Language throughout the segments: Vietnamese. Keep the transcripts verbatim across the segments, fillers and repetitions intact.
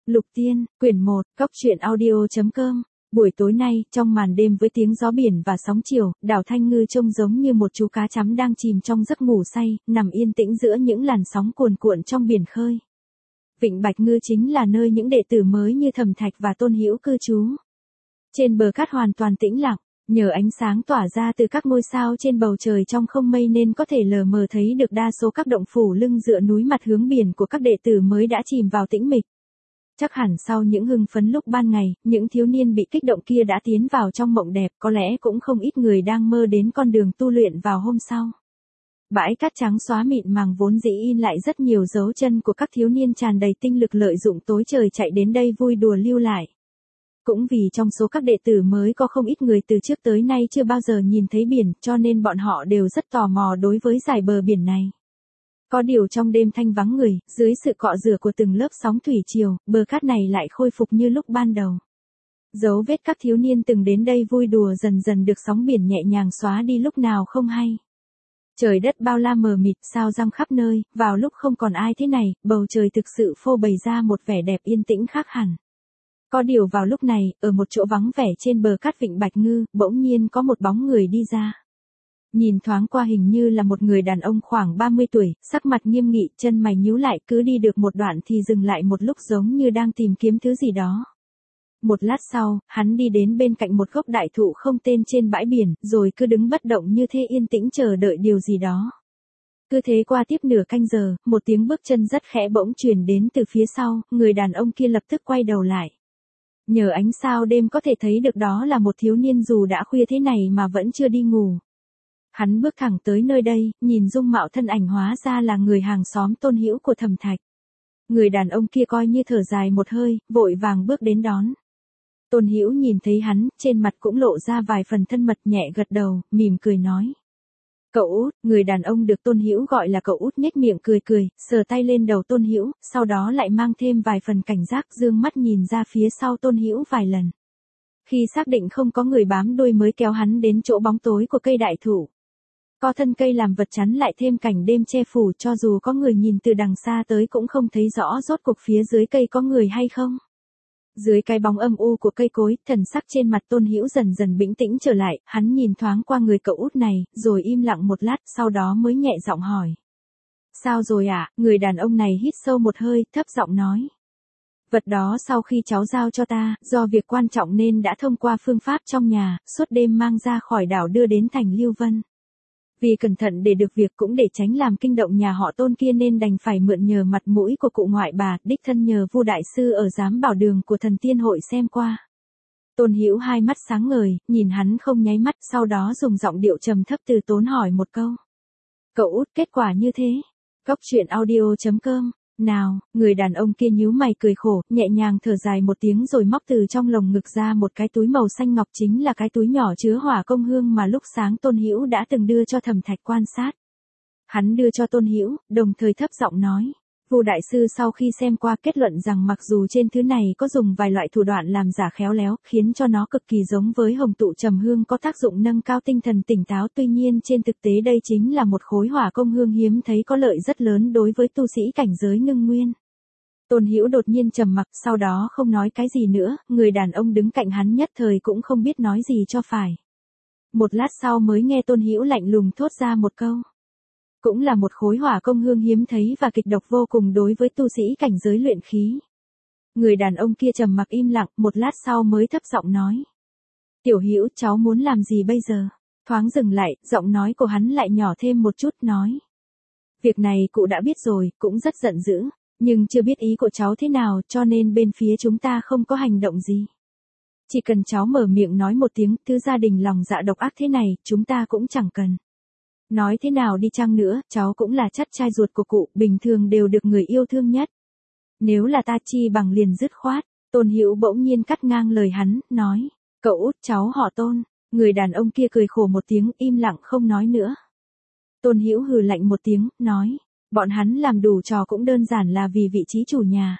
Lục Tiên, quyển một, cóc truyện audio chấm com. Buổi tối nay, trong màn đêm với tiếng gió biển và sóng chiều, đảo Thanh Ngư trông giống như một chú cá chấm đang chìm trong giấc ngủ say, nằm yên tĩnh giữa những làn sóng cuồn cuộn trong biển khơi. Vịnh Bạch Ngư chính là nơi những đệ tử mới như Thẩm Thạch và Tôn Hữu cư trú. Trên bờ cát hoàn toàn tĩnh lặng, nhờ ánh sáng tỏa ra từ các ngôi sao trên bầu trời trong không mây nên có thể lờ mờ thấy được đa số các động phủ lưng dựa núi mặt hướng biển của các đệ tử mới đã chìm vào tĩnh mịch. Chắc hẳn sau những hưng phấn lúc ban ngày, những thiếu niên bị kích động kia đã tiến vào trong mộng đẹp, có lẽ cũng không ít người đang mơ đến con đường tu luyện vào hôm sau. Bãi cát trắng xóa mịn màng vốn dĩ in lại rất nhiều dấu chân của các thiếu niên tràn đầy tinh lực lợi dụng tối trời chạy đến đây vui đùa lưu lại. Cũng vì trong số các đệ tử mới có không ít người từ trước tới nay chưa bao giờ nhìn thấy biển, cho nên bọn họ đều rất tò mò đối với dải bờ biển này. Có điều trong đêm thanh vắng người, dưới sự cọ rửa của từng lớp sóng thủy triều, bờ cát này lại khôi phục như lúc ban đầu. Dấu vết các thiếu niên từng đến đây vui đùa dần dần được sóng biển nhẹ nhàng xóa đi lúc nào không hay. Trời đất bao la mờ mịt, sao răng khắp nơi, vào lúc không còn ai thế này, bầu trời thực sự phô bày ra một vẻ đẹp yên tĩnh khác hẳn. Có điều vào lúc này, ở một chỗ vắng vẻ trên bờ cát vịnh Bạch Ngư, bỗng nhiên có một bóng người đi ra. Nhìn thoáng qua hình như là một người đàn ông khoảng ba mươi tuổi, sắc mặt nghiêm nghị, chân mày nhíu lại, cứ đi được một đoạn thì dừng lại một lúc giống như đang tìm kiếm thứ gì đó. Một lát sau, hắn đi đến bên cạnh một gốc đại thụ không tên trên bãi biển, rồi cứ đứng bất động như thế yên tĩnh chờ đợi điều gì đó. Cứ thế qua tiếp nửa canh giờ, một tiếng bước chân rất khẽ bỗng truyền đến từ phía sau, người đàn ông kia lập tức quay đầu lại. Nhờ ánh sao đêm có thể thấy được đó là một thiếu niên dù đã khuya thế này mà vẫn chưa đi ngủ. Hắn bước thẳng tới nơi đây, nhìn dung mạo thân ảnh hóa ra là người hàng xóm Tôn Hữu của Thẩm Thạch. Người đàn ông kia coi như thở dài một hơi, vội vàng bước đến đón. Tôn Hữu nhìn thấy hắn, trên mặt cũng lộ ra vài phần thân mật, nhẹ gật đầu, mỉm cười nói. Cậu Út, người đàn ông được Tôn Hữu gọi là cậu Út nhếch miệng cười cười, sờ tay lên đầu Tôn Hữu, sau đó lại mang thêm vài phần cảnh giác, dương mắt nhìn ra phía sau Tôn Hữu vài lần. Khi xác định không có người bám đuôi mới kéo hắn đến chỗ bóng tối của cây đại thụ. Có thân cây làm vật chắn lại thêm cảnh đêm che phủ, cho dù có người nhìn từ đằng xa tới cũng không thấy rõ rốt cuộc phía dưới cây có người hay không. Dưới cái bóng âm u của cây cối, thần sắc trên mặt Tôn Hữu dần dần bình tĩnh trở lại, hắn nhìn thoáng qua người cậu Út này, rồi im lặng một lát, sau đó mới nhẹ giọng hỏi. Sao rồi ạ? À? Người đàn ông này hít sâu một hơi, thấp giọng nói. Vật đó sau khi cháu giao cho ta, do việc quan trọng nên đã thông qua phương pháp trong nhà, suốt đêm mang ra khỏi đảo đưa đến thành Lưu Vân. Vì cẩn thận để được việc cũng để tránh làm kinh động nhà họ Tôn kia nên đành phải mượn nhờ mặt mũi của cụ ngoại bà, đích thân nhờ Vu đại sư ở giám bảo đường của Thần Tiên hội xem qua. Tôn Hữu hai mắt sáng ngời, nhìn hắn không nháy mắt, sau đó dùng giọng điệu trầm thấp từ tốn hỏi một câu. Cậu Út, kết quả như thế. Cóc truyện audio chấm com. Nào, người đàn ông kia nhíu mày cười khổ, nhẹ nhàng thở dài một tiếng rồi móc từ trong lồng ngực ra một cái túi màu xanh ngọc, chính là cái túi nhỏ chứa hỏa công hương mà lúc sáng Tôn Hữu đã từng đưa cho Thẩm Thạch quan sát. Hắn đưa cho Tôn Hữu, đồng thời thấp giọng nói. Vu đại sư sau khi xem qua kết luận rằng mặc dù trên thứ này có dùng vài loại thủ đoạn làm giả khéo léo, khiến cho nó cực kỳ giống với hồng tụ trầm hương có tác dụng nâng cao tinh thần tỉnh táo, tuy nhiên trên thực tế đây chính là một khối hỏa công hương hiếm thấy có lợi rất lớn đối với tu sĩ cảnh giới ngưng nguyên. Tôn Hữu đột nhiên trầm mặc, sau đó không nói cái gì nữa, người đàn ông đứng cạnh hắn nhất thời cũng không biết nói gì cho phải. Một lát sau mới nghe Tôn Hữu lạnh lùng thốt ra một câu. Cũng là một khối hỏa công hương hiếm thấy và kịch độc vô cùng đối với tu sĩ cảnh giới luyện khí. Người đàn ông kia trầm mặc im lặng, một lát sau mới thấp giọng nói. Tiểu Hữu, cháu muốn làm gì bây giờ? Thoáng dừng lại, giọng nói của hắn lại nhỏ thêm một chút, nói. Việc này cụ đã biết rồi, cũng rất giận dữ, nhưng chưa biết ý của cháu thế nào, cho nên bên phía chúng ta không có hành động gì. Chỉ cần cháu mở miệng nói một tiếng, thứ gia đình lòng dạ độc ác thế này, chúng ta cũng chẳng cần. Nói thế nào đi chăng nữa, cháu cũng là chắt trai ruột của cụ, bình thường đều được người yêu thương nhất. Nếu là ta chi bằng liền dứt khoát. Tôn Hữu bỗng nhiên cắt ngang lời hắn, nói. Cậu Út, cháu họ Tôn. Người đàn ông kia cười khổ một tiếng, im lặng không nói nữa. Tôn Hữu hừ lạnh một tiếng, nói. Bọn hắn làm đủ trò cũng đơn giản là vì vị trí chủ nhà.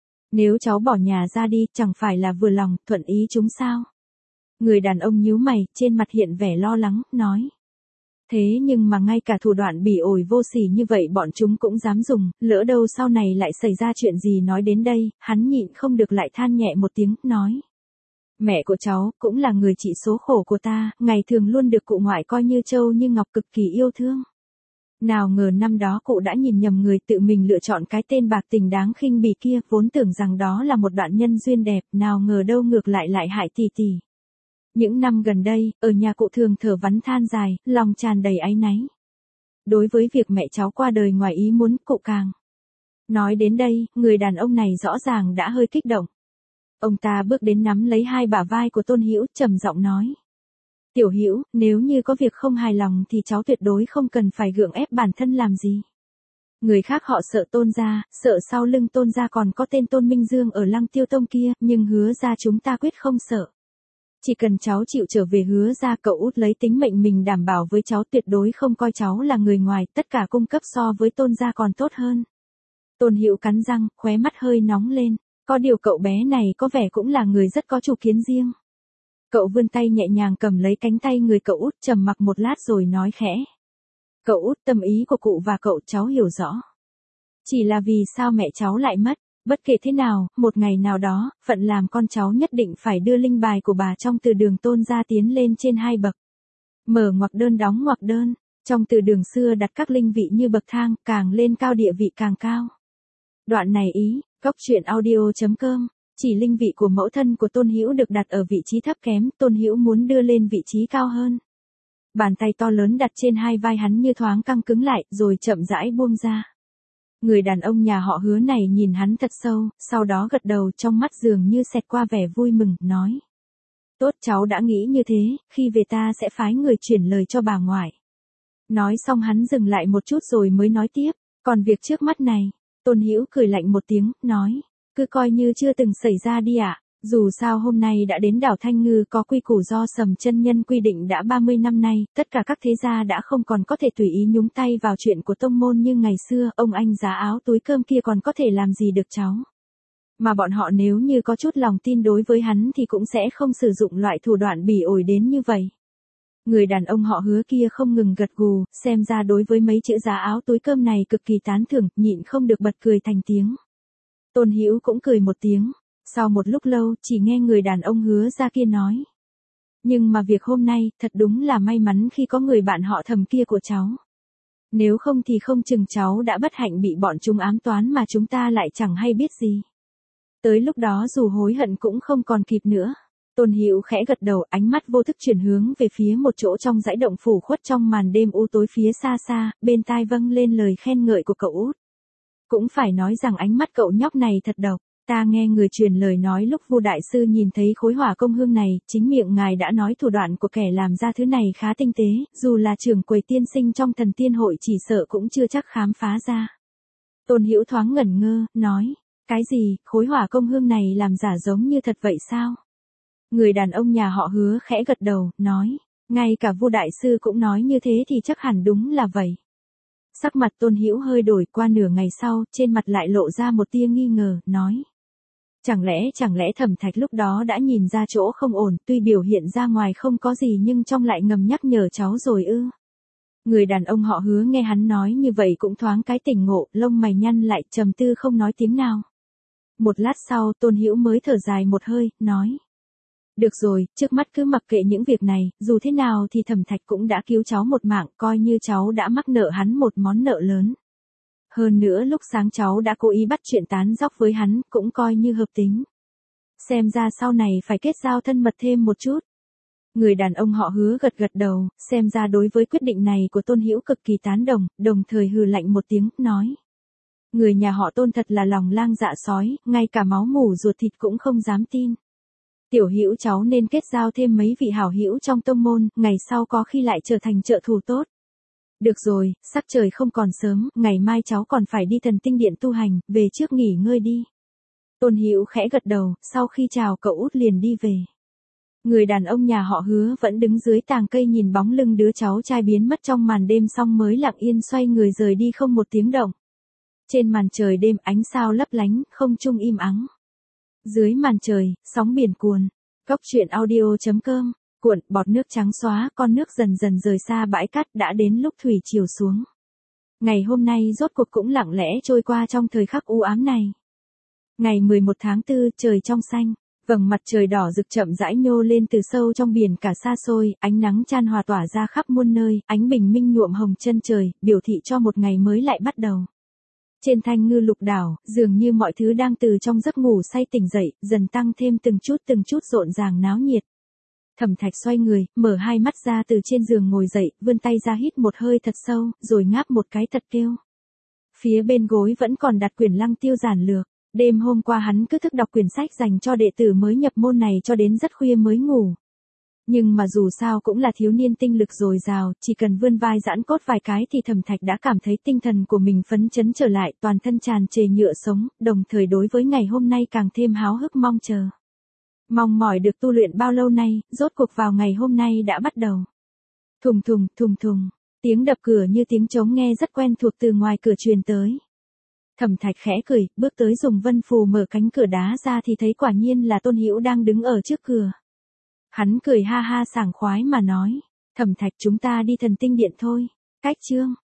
Nếu cháu bỏ nhà ra đi, chẳng phải là vừa lòng, thuận ý chúng sao? Người đàn ông nhíu mày, trên mặt hiện vẻ lo lắng, nói. Thế nhưng mà ngay cả thủ đoạn bỉ ổi vô sỉ như vậy bọn chúng cũng dám dùng, lỡ đâu sau này lại xảy ra chuyện gì. Nói đến đây, hắn nhịn không được lại than nhẹ một tiếng, nói. Mẹ của cháu, cũng là người trị số khổ của ta, ngày thường luôn được cụ ngoại coi như trâu như ngọc cực kỳ yêu thương. Nào ngờ năm đó cụ đã nhìn nhầm người, tự mình lựa chọn cái tên bạc tình đáng khinh bỉ kia, vốn tưởng rằng đó là một đoạn nhân duyên đẹp, nào ngờ đâu ngược lại lại hại tỷ tỷ. Những năm gần đây, ở nhà cụ thường thở vắn than dài, lòng tràn đầy áy náy. Đối với việc mẹ cháu qua đời ngoài ý muốn, cụ càng. Nói đến đây, người đàn ông này rõ ràng đã hơi kích động. Ông ta bước đến nắm lấy hai bả vai của Tôn Hữu, trầm giọng nói. Tiểu Hữu, nếu như có việc không hài lòng thì cháu tuyệt đối không cần phải gượng ép bản thân làm gì. Người khác họ sợ Tôn gia, sợ sau lưng Tôn gia còn có tên Tôn Minh Dương ở Lăng Tiêu Tông kia, nhưng Hứa gia chúng ta quyết không sợ. Chỉ cần cháu chịu trở về Hứa gia, cậu út lấy tính mệnh mình đảm bảo với cháu tuyệt đối không coi cháu là người ngoài, tất cả cung cấp so với Tôn gia còn tốt hơn. Tôn Hữu cắn răng, khóe mắt hơi nóng lên, có điều cậu bé này có vẻ cũng là người rất có chủ kiến riêng. Cậu vươn tay nhẹ nhàng cầm lấy cánh tay người cậu út, trầm mặc một lát rồi nói khẽ. Cậu út, tâm ý của cụ và cậu cháu hiểu rõ. Chỉ là vì sao mẹ cháu lại mất, bất kể thế nào, một ngày nào đó, phận làm con cháu nhất định phải đưa linh bài của bà trong từ đường Tôn gia tiến lên trên hai bậc. Mở ngoặc đơn đóng ngoặc đơn, trong từ đường xưa đặt các linh vị như bậc thang, càng lên cao địa vị càng cao. Đoạn này ý, góc truyện audio chấm com. Chỉ linh vị của mẫu thân của Tôn Hữu được đặt ở vị trí thấp kém, Tôn Hữu muốn đưa lên vị trí cao hơn. Bàn tay to lớn đặt trên hai vai hắn như thoáng căng cứng lại, rồi chậm rãi buông ra. Người đàn ông nhà họ Hứa này nhìn hắn thật sâu, sau đó gật đầu, trong mắt dường như xẹt qua vẻ vui mừng, nói. Tốt, cháu đã nghĩ như thế, khi về ta sẽ phái người chuyển lời cho bà ngoại. Nói xong hắn dừng lại một chút rồi mới nói tiếp, còn việc trước mắt này. Tôn Hữu cười lạnh một tiếng, nói. Cứ coi như chưa từng xảy ra đi ạ. À. Dù sao hôm nay đã đến đảo Thanh Ngư, có quy củ do Sầm chân nhân quy định đã ba mươi năm nay, tất cả các thế gia đã không còn có thể tùy ý nhúng tay vào chuyện của tông môn như ngày xưa, ông anh giá áo túi cơm kia còn có thể làm gì được cháu. Mà bọn họ nếu như có chút lòng tin đối với hắn thì cũng sẽ không sử dụng loại thủ đoạn bỉ ổi đến như vậy. Người đàn ông họ Hứa kia không ngừng gật gù, xem ra đối với mấy chữ giá áo túi cơm này cực kỳ tán thưởng, nhịn không được bật cười thành tiếng. Tôn Hữu cũng cười một tiếng, sau một lúc lâu chỉ nghe người đàn ông Hứa ra kia nói. Nhưng mà việc hôm nay thật đúng là may mắn khi có người bạn họ Thầm kia của cháu. Nếu không thì không chừng cháu đã bất hạnh bị bọn chúng ám toán mà chúng ta lại chẳng hay biết gì. Tới lúc đó dù hối hận cũng không còn kịp nữa. Tôn Hữu khẽ gật đầu, ánh mắt vô thức chuyển hướng về phía một chỗ trong dãy động phủ khuất trong màn đêm u tối phía xa xa, bên tai vâng lên lời khen ngợi của cậu út. Cũng phải nói rằng ánh mắt cậu nhóc này thật độc, ta nghe người truyền lời nói lúc Vu đại sư nhìn thấy khối hỏa công hương này, chính miệng ngài đã nói thủ đoạn của kẻ làm ra thứ này khá tinh tế, dù là trưởng quầy tiên sinh trong thần tiên hội chỉ sợ cũng chưa chắc khám phá ra. Tôn Hữu thoáng ngẩn ngơ, nói, cái gì, khối hỏa công hương này làm giả giống như thật vậy sao? Người đàn ông nhà họ Hứa khẽ gật đầu, nói, ngay cả Vu đại sư cũng nói như thế thì chắc hẳn đúng là vậy. Sắc mặt Tôn Hữu hơi đổi, qua nửa ngày sau, trên mặt lại lộ ra một tia nghi ngờ, nói. Chẳng lẽ, chẳng lẽ Thẩm Thạch lúc đó đã nhìn ra chỗ không ổn, tuy biểu hiện ra ngoài không có gì nhưng trong lại ngầm nhắc nhở cháu rồi ư. Người đàn ông họ Hứa nghe hắn nói như vậy cũng thoáng cái tỉnh ngộ, lông mày nhăn lại, trầm tư không nói tiếng nào. Một lát sau, Tôn Hữu mới thở dài một hơi, nói. Được rồi, trước mắt cứ mặc kệ những việc này, dù thế nào thì Thẩm Thạch cũng đã cứu cháu một mạng, coi như cháu đã mắc nợ hắn một món nợ lớn. Hơn nữa lúc sáng cháu đã cố ý bắt chuyện tán dóc với hắn, cũng coi như hợp tính. Xem ra sau này phải kết giao thân mật thêm một chút. Người đàn ông họ Hứa gật gật đầu, xem ra đối với quyết định này của Tôn Hữu cực kỳ tán đồng, đồng thời hừ lạnh một tiếng, nói. Người nhà họ Tôn thật là lòng lang dạ sói, ngay cả máu mủ ruột thịt cũng không dám tin. Tiểu Hữu cháu nên kết giao thêm mấy vị hảo hữu trong tông môn, ngày sau có khi lại trở thành trợ thủ tốt. Được rồi, sắc trời không còn sớm, ngày mai cháu còn phải đi Thần Tinh Điện tu hành, về trước nghỉ ngơi đi. Tôn Hữu khẽ gật đầu, sau khi chào cậu út liền đi về. Người đàn ông nhà họ Hứa vẫn đứng dưới tàng cây nhìn bóng lưng đứa cháu trai biến mất trong màn đêm xong mới lặng yên xoay người rời đi không một tiếng động. Trên màn trời đêm ánh sao lấp lánh, không trung im ắng. Dưới màn trời, sóng biển cuồn. Góc truyện audio chấm com cuộn, bọt nước trắng xóa, con nước dần dần rời xa bãi cát, đã đến lúc thủy chiều xuống. Ngày hôm nay rốt cuộc cũng lặng lẽ trôi qua trong thời khắc u ám này. Ngày mười một tháng tư, trời trong xanh, vầng mặt trời đỏ rực chậm rãi nhô lên từ sâu trong biển cả xa xôi, ánh nắng chan hòa tỏa ra khắp muôn nơi, ánh bình minh nhuộm hồng chân trời, biểu thị cho một ngày mới lại bắt đầu. Trên thanh ngư lục đảo, dường như mọi thứ đang từ trong giấc ngủ say tỉnh dậy, dần tăng thêm từng chút từng chút rộn ràng náo nhiệt. Thẩm Thạch xoay người, mở hai mắt ra từ trên giường ngồi dậy, vươn tay ra hít một hơi thật sâu, rồi ngáp một cái thật kêu. Phía bên gối vẫn còn đặt quyển Lăng Tiêu giản lược. Đêm hôm qua hắn cứ thức đọc quyển sách dành cho đệ tử mới nhập môn này cho đến rất khuya mới ngủ. Nhưng mà dù sao cũng là thiếu niên tinh lực dồi dào, chỉ cần vươn vai giãn cốt vài cái thì Thẩm Thạch đã cảm thấy tinh thần của mình phấn chấn trở lại, toàn thân tràn trề nhựa sống, đồng thời đối với ngày hôm nay càng thêm háo hức mong chờ. Mong mỏi được tu luyện bao lâu nay, rốt cuộc vào ngày hôm nay đã bắt đầu. Thùng thùng, thùng thùng, tiếng đập cửa như tiếng trống nghe rất quen thuộc từ ngoài cửa truyền tới. Thẩm Thạch khẽ cười, bước tới dùng vân phù mở cánh cửa đá ra thì thấy quả nhiên là Tôn Hữu đang đứng ở trước cửa. Hắn cười ha ha sảng khoái mà nói, Thẩm Thạch chúng ta đi Thần Tinh Điện thôi. Cách chương